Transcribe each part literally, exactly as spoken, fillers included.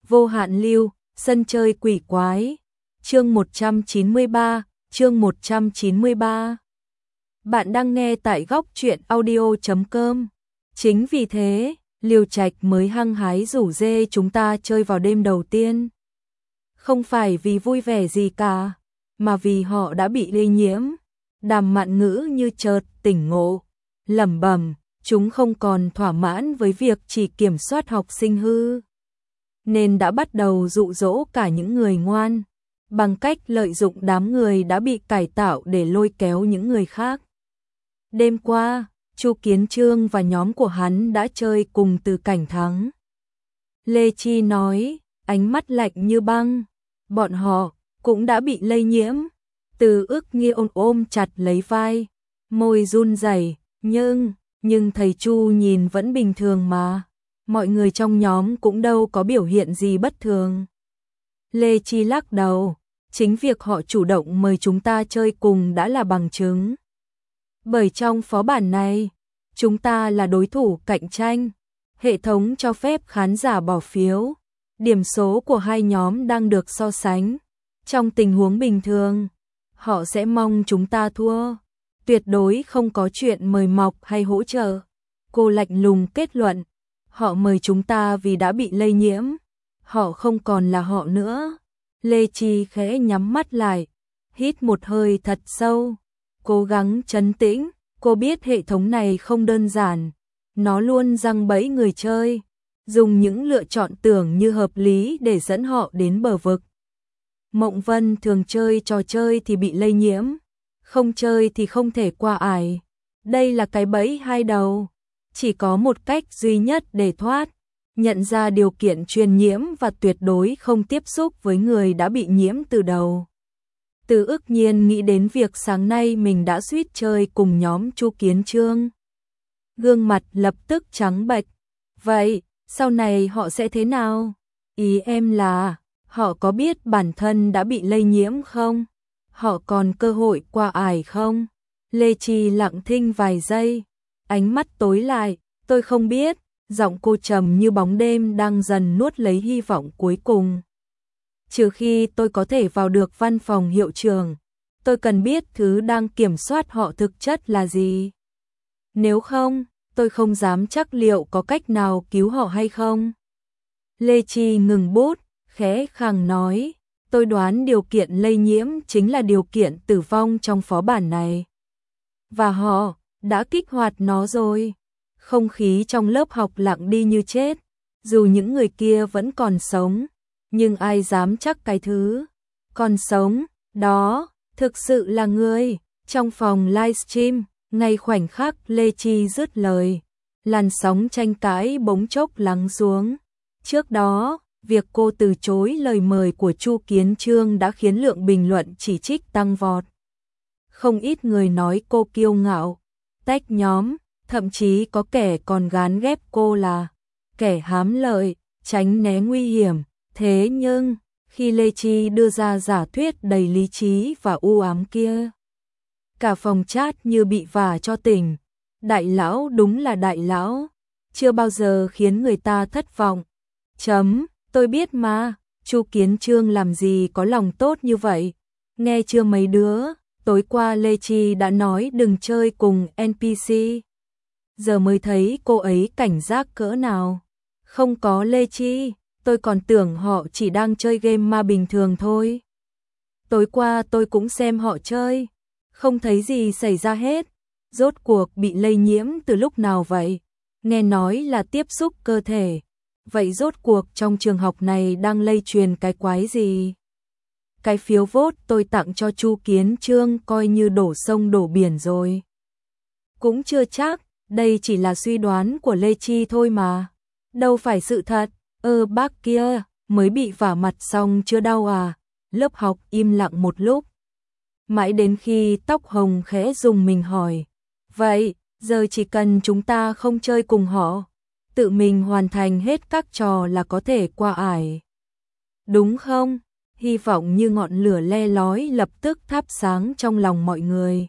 Vô hạn lưu, sân chơi quỷ quái. Chương một trăm chín mươi ba, chương một trăm chín mươi ba. Bạn đang nghe tại góc truyện audio chấm com. Chính vì thế, Liêu Trạch mới hăng hái rủ dê chúng ta chơi vào đêm đầu tiên. Không phải vì vui vẻ gì cả, mà vì họ đã bị lây nhiễm. Đàm Mạn Ngữ như chợt tỉnh ngộ, lẩm bẩm, chúng không còn thỏa mãn với việc chỉ kiểm soát học sinh hư, nên đã bắt đầu dụ dỗ cả những người ngoan, bằng cách lợi dụng đám người đã bị cải tạo để lôi kéo những người khác. Đêm qua, Chu Kiến Chương và nhóm của hắn đã chơi cùng Từ Cảnh Thắng. Lê Chi nói, ánh mắt lạnh như băng, bọn họ cũng đã bị lây nhiễm. Từ Ức Nghi ôm ôm chặt lấy vai, môi run rẩy, nhưng, nhưng thầy Chu nhìn vẫn bình thường mà. Mọi người trong nhóm cũng đâu có biểu hiện gì bất thường. Lê Chi lắc đầu, chính việc họ chủ động mời chúng ta chơi cùng đã là bằng chứng. Bởi trong phó bản này, chúng ta là đối thủ cạnh tranh. Hệ thống cho phép khán giả bỏ phiếu. Điểm số của hai nhóm đang được so sánh. Trong tình huống bình thường, họ sẽ mong chúng ta thua. Tuyệt đối không có chuyện mời mọc hay hỗ trợ. Cô lạnh lùng kết luận. Họ mời chúng ta vì đã bị lây nhiễm. Họ không còn là họ nữa. Lê Chi khẽ nhắm mắt lại, hít một hơi thật sâu, cố gắng trấn tĩnh. Cô biết hệ thống này không đơn giản. Nó luôn giăng bẫy người chơi, dùng những lựa chọn tưởng như hợp lý để dẫn họ đến bờ vực. Mộng Vân thường chơi trò chơi thì bị lây nhiễm, không chơi thì không thể qua ải. Đây là cái bẫy hai đầu. Chỉ có một cách duy nhất để thoát, nhận ra điều kiện truyền nhiễm và tuyệt đối không tiếp xúc với người đã bị nhiễm từ đầu. Từ Ức Nhiên nghĩ đến việc sáng nay mình đã suýt chơi cùng nhóm Chu Kiến Chương. Gương mặt lập tức trắng bệch. Vậy, sau này họ sẽ thế nào? Ý em là, họ có biết bản thân đã bị lây nhiễm không? Họ còn cơ hội qua ải không? Lê Chi lặng thinh vài giây, ánh mắt tối lại, tôi không biết, giọng cô trầm như bóng đêm đang dần nuốt lấy hy vọng cuối cùng. Trừ khi tôi có thể vào được văn phòng hiệu trưởng, tôi cần biết thứ đang kiểm soát họ thực chất là gì. Nếu không, tôi không dám chắc liệu có cách nào cứu họ hay không. Lê Chi ngừng bút, khẽ khàng nói, tôi đoán điều kiện lây nhiễm chính là điều kiện tử vong trong phó bản này. Và họ đã kích hoạt nó rồi. Không khí trong lớp học lặng đi như chết. Dù những người kia vẫn còn sống, nhưng ai dám chắc cái thứ còn sống đó thực sự là người. Trong phòng livestream, ngay khoảnh khắc Lê Chi dứt lời, làn sóng tranh cãi bỗng chốc lắng xuống. Trước đó, việc cô từ chối lời mời của Chu Kiến Chương đã khiến lượng bình luận chỉ trích tăng vọt. Không ít người nói cô kiêu ngạo, tách nhóm, thậm chí có kẻ còn gán ghép cô là kẻ hám lợi, tránh né nguy hiểm. Thế nhưng, khi Lê Chi đưa ra giả thuyết đầy lý trí và u ám kia, cả phòng chat như bị vả cho tỉnh. Đại lão đúng là đại lão, chưa bao giờ khiến người ta thất vọng. Chấm, tôi biết mà, Chu Kiến Chương làm gì có lòng tốt như vậy. Nghe chưa mấy đứa, tối qua Lê Chi đã nói đừng chơi cùng en pê xê. Giờ mới thấy cô ấy cảnh giác cỡ nào. Không có Lê Chi, tôi còn tưởng họ chỉ đang chơi game ma bình thường thôi. Tối qua tôi cũng xem họ chơi, không thấy gì xảy ra hết. Rốt cuộc bị lây nhiễm từ lúc nào vậy? Nghe nói là tiếp xúc cơ thể. Vậy rốt cuộc trong trường học này đang lây truyền cái quái gì? Cái phiếu vote tôi tặng cho Chu Kiến Chương coi như đổ sông đổ biển rồi. Cũng chưa chắc, đây chỉ là suy đoán của Lê Chi thôi mà. Đâu phải sự thật. Ơ bác kia, mới bị vả mặt xong chưa đau à? Lớp học im lặng một lúc. Mãi đến khi Tóc Hồng khẽ dùng mình hỏi. Vậy, giờ chỉ cần chúng ta không chơi cùng họ, tự mình hoàn thành hết các trò là có thể qua ải. Đúng không? Hy vọng như ngọn lửa le lói lập tức thắp sáng trong lòng mọi người.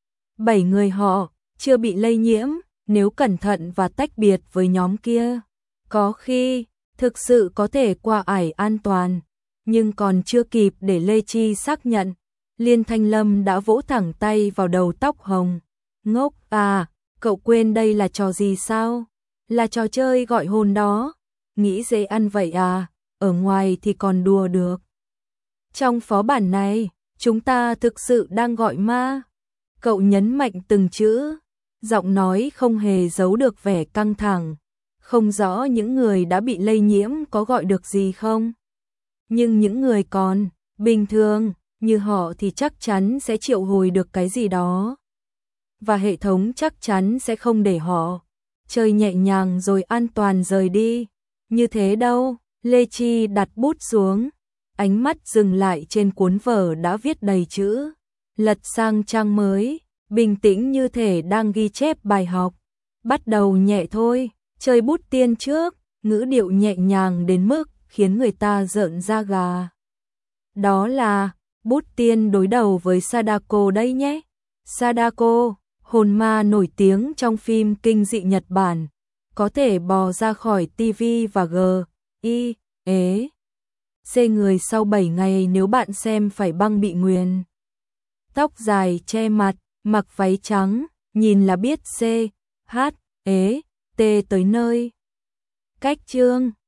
Bảy người họ chưa bị lây nhiễm, nếu cẩn thận và tách biệt với nhóm kia, có khi thực sự có thể qua ải an toàn, nhưng còn chưa kịp để Lê Chi xác nhận, Liên Thanh Lâm đã vỗ thẳng tay vào đầu tóc hồng. Ngốc à, cậu quên đây là trò gì sao? Là trò chơi gọi hồn đó. Nghĩ dễ ăn vậy à, ở ngoài thì còn đùa được. Trong phó bản này, chúng ta thực sự đang gọi ma. Cậu nhấn mạnh từng chữ, giọng nói không hề giấu được vẻ căng thẳng. Không rõ những người đã bị lây nhiễm có gọi được gì không? Nhưng những người còn bình thường như họ thì chắc chắn sẽ triệu hồi được cái gì đó. Và hệ thống chắc chắn sẽ không để họ chơi nhẹ nhàng rồi an toàn rời đi. Như thế đâu, Lê Chi đặt bút xuống, ánh mắt dừng lại trên cuốn vở đã viết đầy chữ, lật sang trang mới, bình tĩnh như thể đang ghi chép bài học. Bắt đầu nhẹ thôi, chơi bút tiên trước, ngữ điệu nhẹ nhàng đến mức khiến người ta rợn da gà. Đó là bút tiên đối đầu với Sadako đây nhé. Sadako, hồn ma nổi tiếng trong phim kinh dị Nhật Bản, có thể bò ra khỏi tivi và g, i, ế, c người sau bảy ngày nếu bạn xem phải băng bị nguyền. Tóc dài che mặt, mặc váy trắng, nhìn là biết c, h, ế, t tới nơi. Cách chương